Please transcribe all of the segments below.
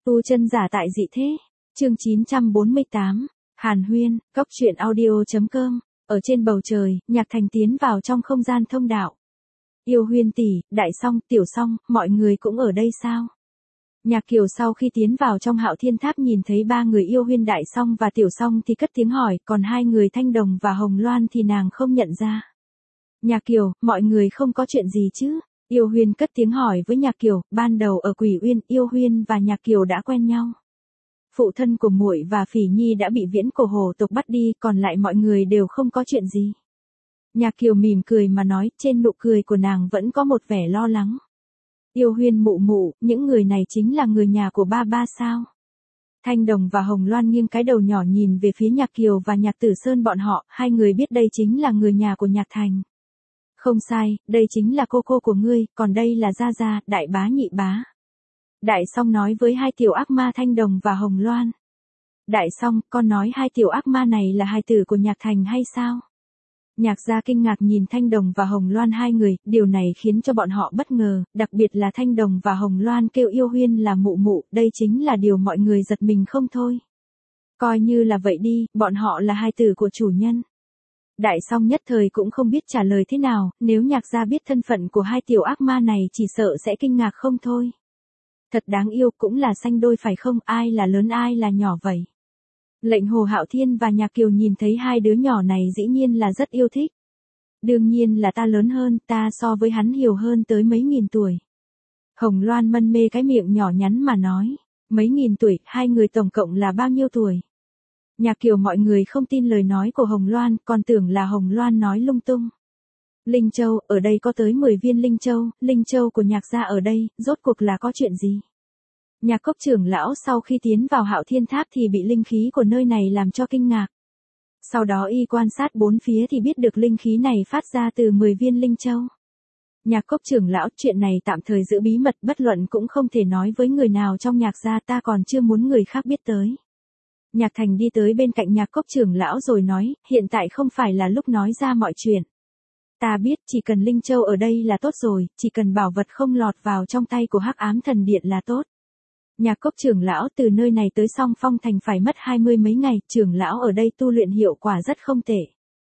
Tu chân giả tại dị thế. Chương 948. Hàn Huyên, Cốc truyện audio.com. Ở trên bầu trời, Nhạc Thành tiến vào trong không gian thông đạo. Yêu Huyên tỷ, Đại Song, Tiểu Song, mọi người cũng ở đây sao? Nhạc Kiều sau khi tiến vào trong Hạo Thiên Tháp nhìn thấy ba người Yêu Huyên, Đại Song và Tiểu Song thì cất tiếng hỏi, còn hai người Thanh Đồng và Hồng Loan thì nàng không nhận ra. Nhạc Kiều, mọi người không có chuyện gì chứ? Yêu Huyên cất tiếng hỏi với Nhạc Kiều, ban đầu ở Quỷ Uyên, Yêu Huyên và Nhạc Kiều đã quen nhau. Phụ thân của muội và Phỉ Nhi đã bị Viễn Cổ Hồ tộc bắt đi, còn lại mọi người đều không có chuyện gì. Nhạc Kiều mỉm cười mà nói, trên nụ cười của nàng vẫn có một vẻ lo lắng. Yêu Huyên mụ mụ, những người này chính là người nhà của ba ba sao? Thanh Đồng và Hồng Loan nghiêng cái đầu nhỏ nhìn về phía Nhạc Kiều và Nhạc Tử Sơn bọn họ, hai người biết đây chính là người nhà của Nhạc Thành. Không sai, đây chính là cô của ngươi, còn đây là Gia Gia, đại bá nhị bá. Đại Song nói với hai tiểu ác ma Thanh Đồng và Hồng Loan. Đại Song, con nói hai tiểu ác ma này là hài tử của Nhạc Thành hay sao? Nhạc Gia kinh ngạc nhìn Thanh Đồng và Hồng Loan hai người, điều này khiến cho bọn họ bất ngờ, đặc biệt là Thanh Đồng và Hồng Loan kêu Yêu Huyên là mụ mụ, đây chính là điều mọi người giật mình không thôi. Coi như là vậy đi, bọn họ là hài tử của chủ nhân. Đại Song nhất thời cũng không biết trả lời thế nào, nếu Nhạc Gia biết thân phận của hai tiểu ác ma này chỉ sợ sẽ kinh ngạc không thôi. Thật đáng yêu, cũng là sanh đôi phải không, ai là lớn ai là nhỏ vậy? Lệnh Hồ Hạo Thiên và Nhạc Kiều nhìn thấy hai đứa nhỏ này dĩ nhiên là rất yêu thích. Đương nhiên là ta lớn hơn, ta so với hắn hiểu hơn tới mấy nghìn tuổi. Hồng Loan mân mê cái miệng nhỏ nhắn mà nói, mấy nghìn tuổi, hai người tổng cộng là bao nhiêu tuổi? Nhạc Kiều mọi người không tin lời nói của Hồng Loan, còn tưởng là Hồng Loan nói lung tung. Linh Châu, ở đây có tới 10 viên Linh Châu của Nhạc Gia ở đây, rốt cuộc là có chuyện gì? Nhạc Cốc trưởng lão sau khi tiến vào Hạo Thiên Tháp thì bị linh khí của nơi này làm cho kinh ngạc. Sau đó y quan sát bốn phía thì biết được linh khí này phát ra từ 10 viên Linh Châu. Nhạc Cốc trưởng lão, chuyện này tạm thời giữ bí mật, bất luận cũng không thể nói với người nào trong Nhạc Gia, ta còn chưa muốn người khác biết tới. Nhạc Thành đi tới bên cạnh Nhạc Cốc trưởng lão rồi nói, hiện tại không phải là lúc nói ra mọi chuyện. Ta biết, chỉ cần Linh Châu ở đây là tốt rồi, chỉ cần bảo vật không lọt vào trong tay của Hắc Ám Thần Điện là tốt. Nhạc Cốc trưởng lão, từ nơi này tới Song Phong Thành phải mất 20 mấy ngày, trưởng lão ở đây tu luyện hiệu quả rất không tệ.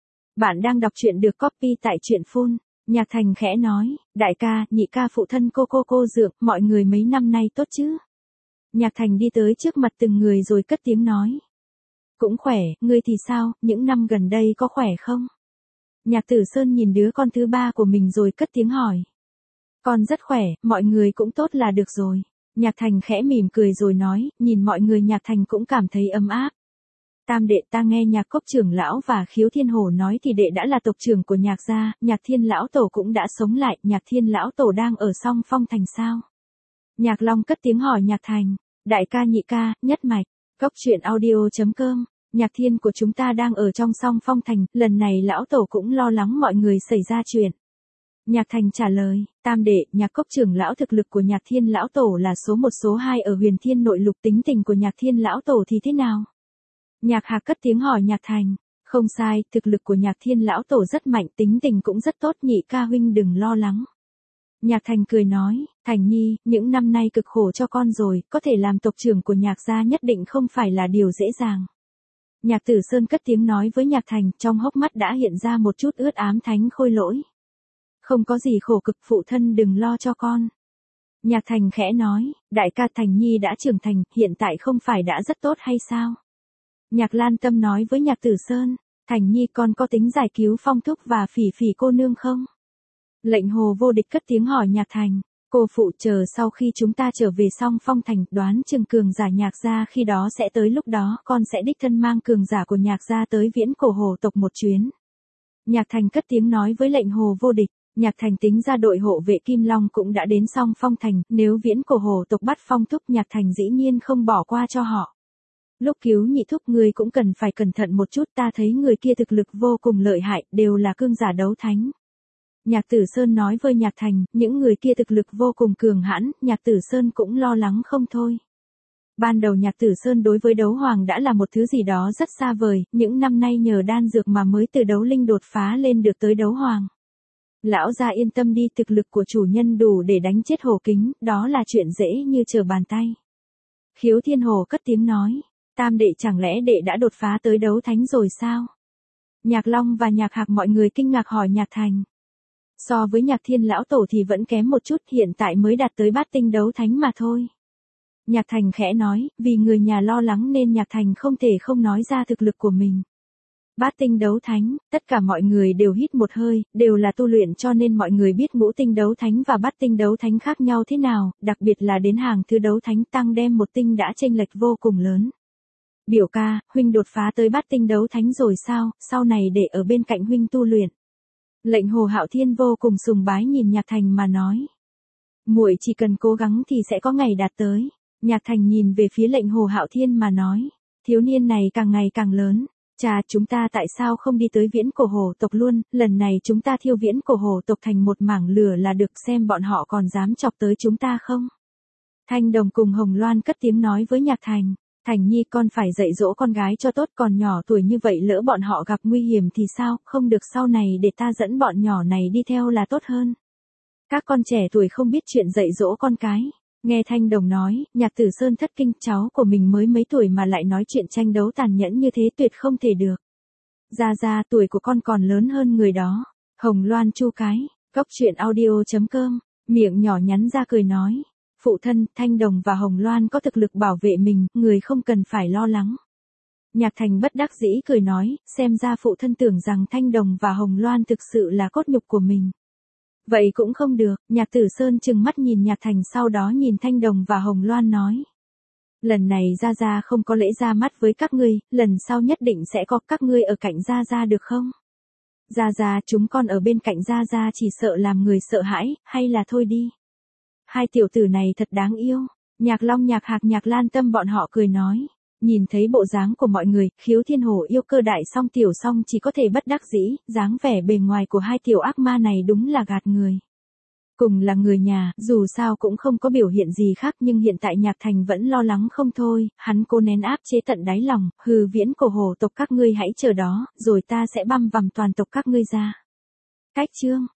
Bạn đang đọc truyện được copy tại truyện phun. Nhạc Thành khẽ nói, đại ca, nhị ca, phụ thân cô Dượng, mọi người mấy năm nay tốt chứ? Nhạc Thành đi tới trước mặt từng người rồi cất tiếng nói. Cũng khỏe, ngươi thì sao, những năm gần đây có khỏe không? Nhạc Tử Sơn nhìn đứa con thứ ba của mình rồi cất tiếng hỏi. Con rất khỏe, mọi người cũng tốt là được rồi. Nhạc Thành khẽ mỉm cười rồi nói, nhìn mọi người Nhạc Thành cũng cảm thấy ấm áp. Tam đệ, ta nghe Nhạc Cốc trưởng lão và Khiếu Thiên Hổ nói thì đệ đã là tộc trưởng của Nhạc Gia, Nhạc Thiên lão tổ cũng đã sống lại, Nhạc Thiên lão tổ đang ở Song Phong Thành sao? Nhạc Long cất tiếng hỏi Nhạc Thành, đại ca nhị ca, nhất mạch, Cốc truyện audio.com. Nhạc Thiên của chúng ta đang ở trong Song Phong Thành, lần này lão tổ cũng lo lắng mọi người xảy ra chuyện. Nhạc Thành trả lời, tam đệ, Nhạc Cốc trưởng lão thực lực của Nhạc Thiên lão tổ là số 1 số 2 ở Huyền Thiên nội lục, tính tình của Nhạc Thiên lão tổ thì thế nào? Nhạc Hạc cất tiếng hỏi Nhạc Thành, không sai, thực lực của Nhạc Thiên lão tổ rất mạnh, tính tình cũng rất tốt, nhị ca huynh đừng lo lắng. Nhạc Thành cười nói, Thành Nhi, những năm nay cực khổ cho con rồi, có thể làm tộc trưởng của Nhạc Gia nhất định không phải là điều dễ dàng. Nhạc Tử Sơn cất tiếng nói với Nhạc Thành, trong hốc mắt đã hiện ra một chút ướt ám thánh khôi lỗi. Không có gì khổ cực, phụ thân đừng lo cho con. Nhạc Thành khẽ nói, đại ca, Thành Nhi đã trưởng thành, hiện tại không phải đã rất tốt hay sao? Nhạc Lan Tâm nói với Nhạc Tử Sơn, Thành Nhi con có tính giải cứu Phong Thúc và Phỉ Phỉ cô nương không? Lệnh Hồ Vô Địch cất tiếng hỏi Nhạc Thành, cô phụ, chờ sau khi chúng ta trở về Song Phong Thành, đoán chừng cường giả Nhạc Gia khi đó sẽ tới, lúc đó con sẽ đích thân mang cường giả của Nhạc Gia tới Viễn Cổ Hồ tộc một chuyến. Nhạc Thành cất tiếng nói với Lệnh Hồ Vô Địch. Nhạc Thành tính ra đội hộ vệ Kim Long cũng đã đến Song Phong Thành, nếu Viễn Cổ Hồ tộc bắt Phong Thúc, Nhạc Thành dĩ nhiên không bỏ qua cho họ. Lúc cứu nhị thúc ngươi cũng cần phải cẩn thận một chút, ta thấy người kia thực lực vô cùng lợi hại, đều là cương giả đấu thánh. Nhạc Tử Sơn nói với Nhạc Thành, những người kia thực lực vô cùng cường hãn, Nhạc Tử Sơn cũng lo lắng không thôi. Ban đầu Nhạc Tử Sơn đối với đấu hoàng đã là một thứ gì đó rất xa vời, những năm nay nhờ đan dược mà mới từ đấu linh đột phá lên được tới đấu hoàng. Lão gia yên tâm đi, thực lực của chủ nhân đủ để đánh chết Hổ Kính, đó là chuyện dễ như trở bàn tay. Khiếu Thiên Hồ cất tiếng nói, Tam đệ chẳng lẽ đệ đã đột phá tới đấu thánh rồi sao? Nhạc Long và Nhạc Hạc mọi người kinh ngạc hỏi Nhạc Thành. So với Nhạc Thiên lão tổ thì vẫn kém một chút, hiện tại mới đạt tới bát tinh đấu thánh mà thôi. Nhạc Thành khẽ nói, vì người nhà lo lắng nên Nhạc Thành không thể không nói ra thực lực của mình. Bát tinh đấu thánh, tất cả mọi người đều hít một hơi, đều là tu luyện cho nên mọi người biết ngũ tinh đấu thánh và bát tinh đấu thánh khác nhau thế nào, đặc biệt là đến hàng thứ đấu thánh tăng đem một tinh đã chênh lệch vô cùng lớn. Biểu ca, huynh đột phá tới bát tinh đấu thánh rồi sao, sau này để ở bên cạnh huynh tu luyện. Lệnh Hồ Hạo Thiên vô cùng sùng bái nhìn Nhạc Thành mà nói. Muội chỉ cần cố gắng thì sẽ có ngày đạt tới. Nhạc Thành nhìn về phía Lệnh Hồ Hạo Thiên mà nói. Thiếu niên này càng ngày càng lớn. Chà, chúng ta tại sao không đi tới viễn cổ hổ tộc luôn, lần này chúng ta thiêu viễn cổ hổ tộc thành một mảng lửa là được, xem bọn họ còn dám chọc tới chúng ta không. Thanh Đồng cùng Hồng Loan cất tiếng nói với Nhạc Thành. Thành Nhi, con phải dạy dỗ con gái cho tốt, còn nhỏ tuổi như vậy lỡ bọn họ gặp nguy hiểm thì sao, không được, sau này để ta dẫn bọn nhỏ này đi theo là tốt hơn. Các con trẻ tuổi không biết chuyện dạy dỗ con cái. Nghe Thanh Đồng nói, Nhạc Tử Sơn thất kinh, cháu của mình mới mấy tuổi mà lại nói chuyện tranh đấu tàn nhẫn như thế, tuyệt không thể được. Ra tuổi của con còn lớn hơn người đó. Hồng Loan chu cái, cốc truyện audio.com, miệng nhỏ nhắn ra cười nói. Phụ thân, Thanh Đồng và Hồng Loan có thực lực bảo vệ mình, người không cần phải lo lắng. Nhạc Thành bất đắc dĩ cười nói, xem ra phụ thân tưởng rằng Thanh Đồng và Hồng Loan thực sự là cốt nhục của mình. Vậy cũng không được, Nhạc Tử Sơn trừng mắt nhìn Nhạc Thành, sau đó nhìn Thanh Đồng và Hồng Loan nói. Lần này Gia không có lễ ra mắt với các ngươi, lần sau nhất định sẽ có, các ngươi ở cạnh Gia được không? Gia, chúng con ở bên cạnh Gia chỉ sợ làm người sợ hãi, hay là thôi đi. Hai tiểu tử này thật đáng yêu. Nhạc Long, Nhạc Hạc, Nhạc Lan Tâm bọn họ cười nói. Nhìn thấy bộ dáng của mọi người, Khiếu Thiên Hồ yêu cơ đại song tiểu song chỉ có thể bất đắc dĩ, dáng vẻ bề ngoài của hai tiểu ác ma này đúng là gạt người. Cùng là người nhà, dù sao cũng không có biểu hiện gì khác, nhưng hiện tại Nhạc Thành vẫn lo lắng không thôi, hắn cố nén áp chế tận đáy lòng, hừ, viễn cổ hồ tộc các ngươi hãy chờ đó, rồi ta sẽ băm vằm toàn tộc các ngươi ra. Cách chương